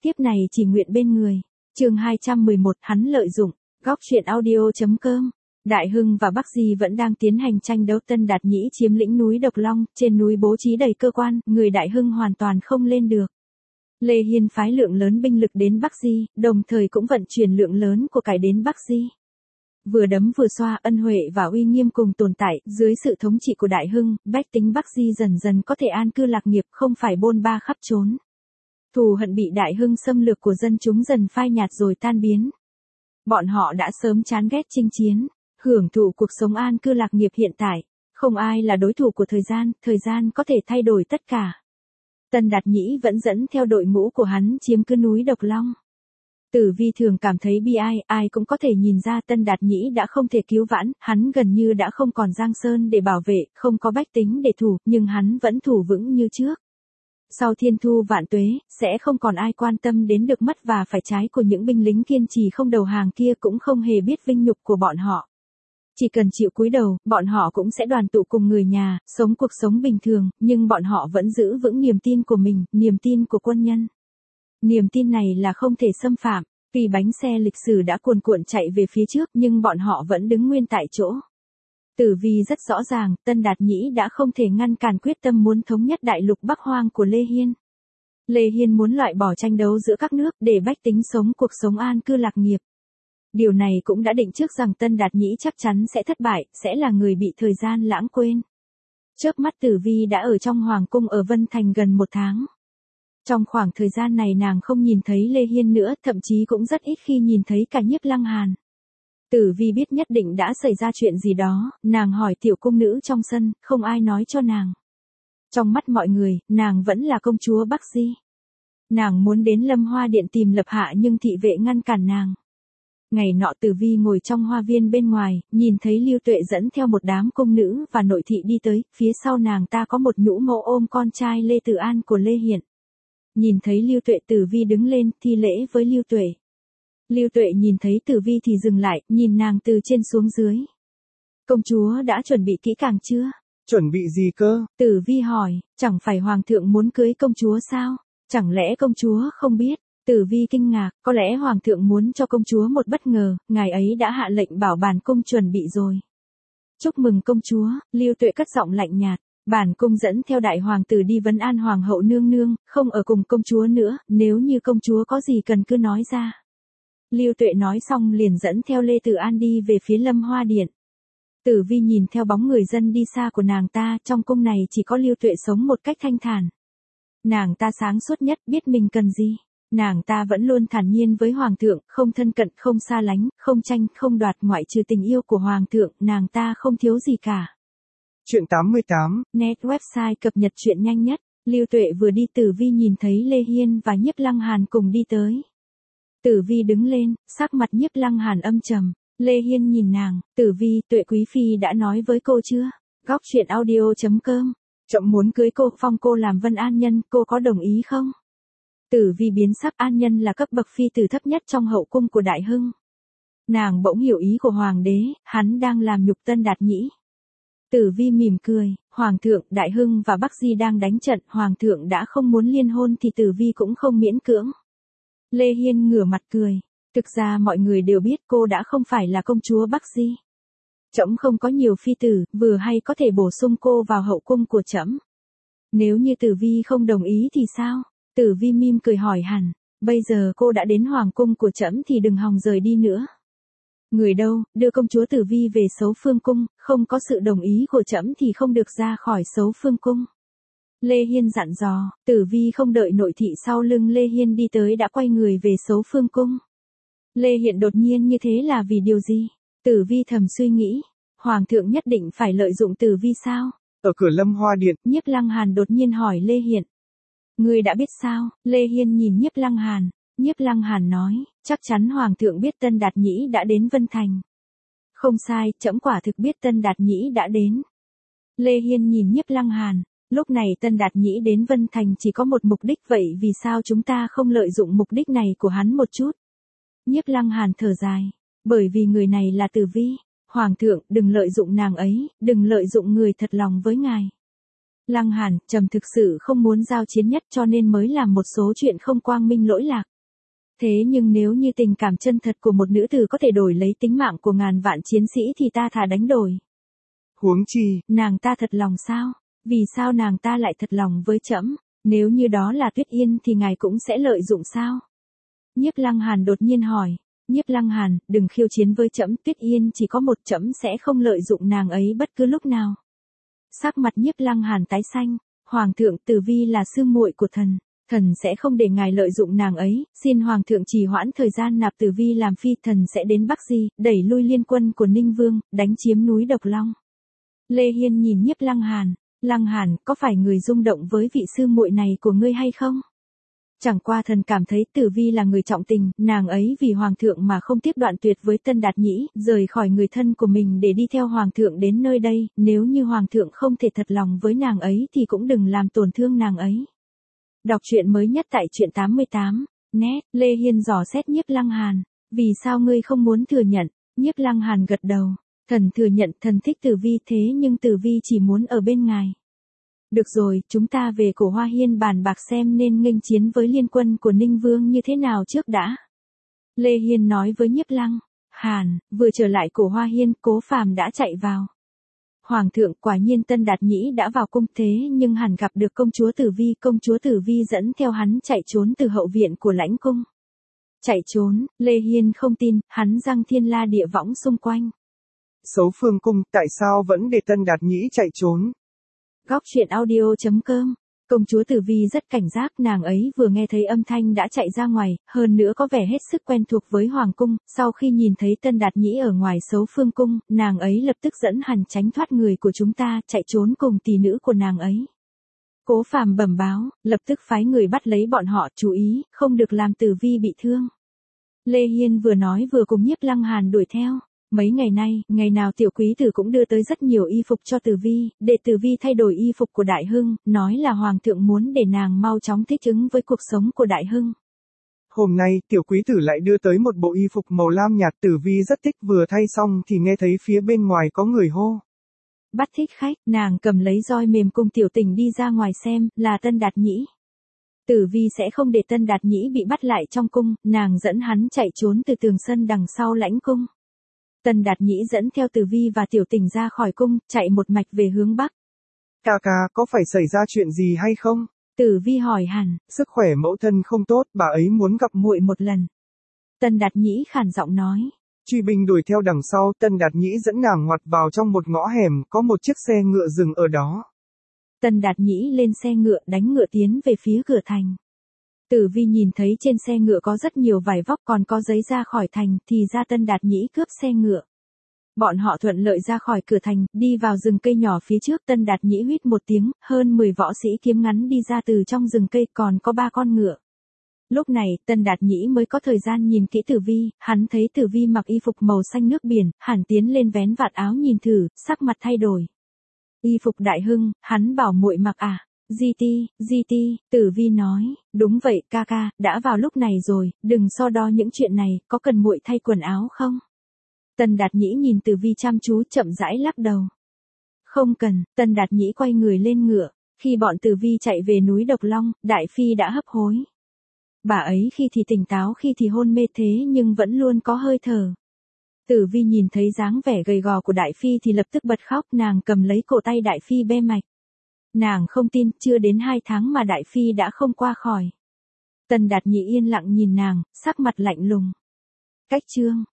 Tiếp này chỉ nguyện bên người. Chương 211, hắn lợi dụng. Góc truyện audio.com. Đại Hưng và Bắc Di vẫn đang tiến hành tranh đấu. Tân Đạt Nhĩ chiếm lĩnh núi Độc Long, trên núi bố trí đầy cơ quan, người Đại Hưng hoàn toàn không lên được. Lê Hiên phái lượng lớn binh lực đến Bắc Di, đồng thời cũng vận chuyển lượng lớn của cải đến Bắc Di. Vừa đấm vừa xoa, ân huệ và uy nghiêm cùng tồn tại, dưới sự thống trị của Đại Hưng, bách tính Bắc Di dần dần có thể an cư lạc nghiệp, không phải bôn ba khắp trốn. Thù hận bị Đại Hưng xâm lược của dân chúng dần phai nhạt rồi tan biến. Bọn họ đã sớm chán ghét chinh chiến, hưởng thụ cuộc sống an cư lạc nghiệp hiện tại. Không ai là đối thủ của thời gian có thể thay đổi tất cả. Tân Đạt Nhĩ vẫn dẫn theo đội ngũ của hắn chiếm cứ núi Độc Long. Tử Vi thường cảm thấy bi ai, ai cũng có thể nhìn ra Tân Đạt Nhĩ đã không thể cứu vãn, hắn gần như đã không còn Giang Sơn để bảo vệ, không có bách tính để thủ, nhưng hắn vẫn thủ vững như trước. Sau thiên thu vạn tuế, sẽ không còn ai quan tâm đến được mất và phải trái của những binh lính kiên trì không đầu hàng kia, cũng không hề biết vinh nhục của bọn họ. Chỉ cần chịu cúi đầu, bọn họ cũng sẽ đoàn tụ cùng người nhà, sống cuộc sống bình thường, nhưng bọn họ vẫn giữ vững niềm tin của mình, niềm tin của quân nhân. Niềm tin này là không thể xâm phạm, vì bánh xe lịch sử đã cuồn cuộn chạy về phía trước nhưng bọn họ vẫn đứng nguyên tại chỗ. Tử Vi rất rõ ràng, Tân Đạt Nhĩ đã không thể ngăn cản quyết tâm muốn thống nhất đại lục Bắc Hoang của Lê Hiên. Lê Hiên muốn loại bỏ tranh đấu giữa các nước để bách tính sống cuộc sống an cư lạc nghiệp. Điều này cũng đã định trước rằng Tân Đạt Nhĩ chắc chắn sẽ thất bại, sẽ là người bị thời gian lãng quên. Chớp mắt Tử Vi đã ở trong Hoàng cung ở Vân Thành gần 1 tháng. Trong khoảng thời gian này nàng không nhìn thấy Lê Hiên nữa, thậm chí cũng rất ít khi nhìn thấy cả Nhiếp Lăng Hàn. Tử Vi biết nhất định đã xảy ra chuyện gì đó, nàng hỏi tiểu cung nữ trong sân, không ai nói cho nàng. Trong mắt mọi người, nàng vẫn là công chúa Bắc Di. Nàng muốn đến Lâm Hoa Điện tìm Lập Hạ nhưng thị vệ ngăn cản nàng. Ngày nọ Tử Vi ngồi trong hoa viên bên ngoài, nhìn thấy Lưu Tuệ dẫn theo một đám cung nữ và nội thị đi tới, phía sau nàng ta có một nhũ mẫu ôm con trai Lê Tử An của Lê Hiển. Nhìn thấy Lưu Tuệ, Tử Vi đứng lên, thi lễ với Lưu Tuệ. Lưu Tuệ nhìn thấy Tử Vi thì dừng lại, nhìn nàng từ trên xuống dưới. Công chúa đã chuẩn bị kỹ càng chưa? Chuẩn bị gì cơ? Tử Vi hỏi, chẳng phải hoàng thượng muốn cưới công chúa sao? Chẳng lẽ công chúa không biết? Tử Vi kinh ngạc, có lẽ hoàng thượng muốn cho công chúa một bất ngờ, ngài ấy đã hạ lệnh bảo bản cung chuẩn bị rồi. Chúc mừng công chúa, Lưu Tuệ cất giọng lạnh nhạt. Bản cung dẫn theo đại hoàng tử đi vấn an hoàng hậu nương nương, không ở cùng công chúa nữa, nếu như công chúa có gì cần cứ nói ra. Lưu Tuệ nói xong liền dẫn theo Lê Tử An đi về phía Lâm Hoa Điện. Tử Vi nhìn theo bóng người dân đi xa của nàng ta, trong cung này chỉ có Lưu Tuệ sống một cách thanh thản. Nàng ta sáng suốt nhất, biết mình cần gì. Nàng ta vẫn luôn thản nhiên với hoàng thượng, không thân cận, không xa lánh, không tranh, không đoạt, ngoại trừ tình yêu của hoàng thượng, nàng ta không thiếu gì cả. Chuyện 88. Net website cập nhật chuyện nhanh nhất. Lưu Tuệ vừa đi, Tử Vi nhìn thấy Lê Hiên và Nhiếp Lăng Hàn cùng đi tới. Tử Vi đứng lên, sắc mặt Nhiếp Lăng Hàn âm trầm. Lê Hiên nhìn nàng, Tử Vi, Tuệ quý phi đã nói với cô chưa? Góc truyện audio.com. Trẫm muốn cưới cô, phong cô làm Vân An Nhân, cô có đồng ý không? Tử Vi biến sắc, An Nhân là cấp bậc phi tử thấp nhất trong hậu cung của Đại Hưng. Nàng bỗng hiểu ý của hoàng đế, hắn đang làm nhục Tân Đạt Nhĩ. Tử Vi mỉm cười, hoàng thượng, Đại Hưng và Bắc Di đang đánh trận, hoàng thượng đã không muốn liên hôn thì Tử Vi cũng không miễn cưỡng. Lê Hiên ngửa mặt cười, thực ra mọi người đều biết cô đã không phải là công chúa Bắc Di. Trẫm không có nhiều phi tử, vừa hay có thể bổ sung cô vào hậu cung của trẫm. Nếu như Tử Vi không đồng ý thì sao? Tử Vi mỉm cười hỏi hẳn, bây giờ cô đã đến hoàng cung của trẫm thì đừng hòng rời đi nữa. Người đâu, đưa công chúa Tử Vi về Sấu Phương cung, không có sự đồng ý của trẫm thì không được ra khỏi Sấu Phương cung. Lê Hiên dặn dò, Tử Vi không đợi nội thị sau lưng Lê Hiên đi tới đã quay người về Sấu Phương cung. Lê Hiên đột nhiên như thế là vì điều gì? Tử Vi thầm suy nghĩ, hoàng thượng nhất định phải lợi dụng Tử Vi sao? Ở cửa Lâm Hoa Điện, Nhiếp Lăng Hàn đột nhiên hỏi Lê Hiên. Ngươi đã biết sao? Lê Hiên nhìn Nhiếp Lăng Hàn. Nhiếp Lăng Hàn nói, chắc chắn hoàng thượng biết Tân Đạt Nhĩ đã đến Vân Thành. Không sai, trẫm quả thực biết Tân Đạt Nhĩ đã đến. Lê Hiên nhìn Nhiếp Lăng Hàn, lúc này Tân Đạt Nhĩ đến Vân Thành chỉ có một mục đích, vậy vì sao chúng ta không lợi dụng mục đích này của hắn một chút? Nhiếp Lăng Hàn thở dài, bởi vì người này là Tử Vi. Hoàng thượng, đừng lợi dụng nàng ấy, đừng lợi dụng người thật lòng với ngài. Lăng Hàn, trẫm thực sự không muốn giao chiến nhất cho nên mới làm một số chuyện không quang minh lỗi lạc. Thế nhưng nếu như tình cảm chân thật của một nữ tử có thể đổi lấy tính mạng của ngàn vạn chiến sĩ thì ta thà đánh đổi. Huống chi, Nàng ta thật lòng sao? Vì sao nàng ta lại thật lòng với trẫm? Nếu như đó là Tuyết Yên thì ngài cũng sẽ lợi dụng sao? Nhiếp Lăng Hàn đột nhiên hỏi. Nhiếp Lăng Hàn, đừng khiêu chiến với trẫm, Tuyết Yên chỉ có một, trẫm sẽ không lợi dụng nàng ấy bất cứ lúc nào. Sắc mặt Nhiếp Lăng Hàn tái xanh. Hoàng thượng, Tử Vi là sư muội của thần. Thần sẽ không để ngài lợi dụng nàng ấy, xin Hoàng thượng trì hoãn thời gian nạp Tử Vi làm phi, thần sẽ đến Bắc Di, đẩy lui liên quân của Ninh Vương, đánh chiếm núi Độc Long. Lê Hiên nhìn Nhiếp Lăng Hàn. Lăng Hàn, có phải người rung động với vị sư muội này của ngươi hay không? Chẳng qua thần cảm thấy Tử Vi là người trọng tình, nàng ấy vì Hoàng thượng mà không tiếp đoạn tuyệt với Tân Đạt Nhĩ, rời khỏi người thân của mình để đi theo Hoàng thượng đến nơi đây, nếu như Hoàng thượng không thể thật lòng với nàng ấy thì cũng đừng làm tổn thương nàng ấy. Đọc truyện mới nhất tại truyện 88. Net, Lê Hiên dò xét Nhiếp Lăng Hàn. Vì sao ngươi không muốn thừa nhận? Nhiếp Lăng Hàn gật đầu. Thần thừa nhận thần thích Tử Vi thế nhưng Tử Vi chỉ muốn ở bên ngài. Được rồi, chúng ta về Cổ Hoa Hiên bàn bạc xem nên nghênh chiến với liên quân của Ninh Vương như thế nào trước đã. Lê Hiên nói với Nhiếp Lăng Hàn, vừa trở lại Cổ Hoa Hiên, Cố Phàm đã chạy vào. Hoàng thượng, quả nhiên Tân Đạt Nhĩ đã vào cung, thế nhưng hẳn gặp được công chúa Tử Vi dẫn theo hắn chạy trốn từ hậu viện của lãnh cung. Chạy trốn, Lê Hiên không tin, hắn răng thiên la địa võng xung quanh. Sấu Phương Cung, tại sao vẫn để Tân Đạt Nhĩ chạy trốn? Góc truyện audio.com. Công chúa Tử Vi rất cảnh giác, nàng ấy vừa nghe thấy âm thanh đã chạy ra ngoài, hơn nữa có vẻ hết sức quen thuộc với Hoàng cung, sau khi nhìn thấy Tân Đạt Nhĩ ở ngoài Sấu Phương Cung, nàng ấy lập tức dẫn hẳn tránh thoát người của chúng ta, chạy trốn cùng tỷ nữ của nàng ấy. Cố Phàm bẩm báo, lập tức phái người bắt lấy bọn họ, chú ý, không được làm Tử Vi bị thương. Lê Hiên vừa nói vừa cùng Nhiếp Lăng Hàn đuổi theo. Mấy ngày nay, ngày nào tiểu quý tử cũng đưa tới rất nhiều y phục cho Tử Vi, để Tử Vi thay đổi y phục của Đại Hưng, nói là Hoàng thượng muốn để nàng mau chóng thích ứng với cuộc sống của Đại Hưng. Hôm nay, tiểu quý tử lại đưa tới một bộ y phục màu lam nhạt, Tử Vi rất thích, vừa thay xong thì nghe thấy phía bên ngoài có người hô. Bắt thích khách, nàng cầm lấy roi mềm cùng tiểu tình đi ra ngoài xem, là Tân Đạt Nhĩ. Tử Vi sẽ không để Tân Đạt Nhĩ bị bắt lại trong cung, nàng dẫn hắn chạy trốn từ tường sân đằng sau lãnh cung. Tân Đạt Nhĩ dẫn theo Tử Vi và tiểu tình ra khỏi cung, chạy một mạch về hướng Bắc. Ca ca, có phải xảy ra chuyện gì hay không? Tử Vi hỏi hẳn. Sức khỏe mẫu thân không tốt, bà ấy muốn gặp muội một lần. Tân Đạt Nhĩ khàn giọng nói. Truy binh đuổi theo đằng sau, Tân Đạt Nhĩ dẫn nàng ngoặt vào trong một ngõ hẻm, có một chiếc xe ngựa dừng ở đó. Tân Đạt Nhĩ lên xe ngựa, đánh ngựa tiến về phía cửa thành. Tử Vi nhìn thấy trên xe ngựa có rất nhiều vải vóc, còn có giấy ra khỏi thành, thì ra Tân Đạt Nhĩ cướp xe ngựa. Bọn họ thuận lợi ra khỏi cửa thành, đi vào rừng cây nhỏ phía trước. Tân Đạt Nhĩ huýt một tiếng, hơn 10 võ sĩ kiếm ngắn đi ra từ trong rừng cây, còn có 3 con ngựa. Lúc này, Tân Đạt Nhĩ mới có thời gian nhìn kỹ Tử Vi, hắn thấy Tử Vi mặc y phục màu xanh nước biển, hẳn tiến lên vén vạt áo nhìn thử, sắc mặt thay đổi. Y phục Đại Hưng, hắn bảo muội mặc à? GT, Tử Vi nói, đúng vậy ca ca, đã vào lúc này rồi, đừng so đo những chuyện này, có cần muội thay quần áo không? Tân Đạt Nhĩ nhìn Tử Vi chăm chú, chậm rãi lắc đầu. Không cần. Tân Đạt Nhĩ quay người lên ngựa. Khi bọn Tử Vi chạy về núi Độc Long, Đại Phi đã hấp hối. Bà ấy khi thì tỉnh táo khi thì hôn mê thế nhưng vẫn luôn có hơi thở. Tử Vi nhìn thấy dáng vẻ gầy gò của Đại Phi thì lập tức bật khóc, nàng cầm lấy cổ tay Đại Phi be mạch. Nàng không tin, chưa đến 2 tháng mà Đại Phi đã không qua khỏi. Tân Đạt Nhĩ yên lặng nhìn nàng, sắc mặt lạnh lùng. Cách chương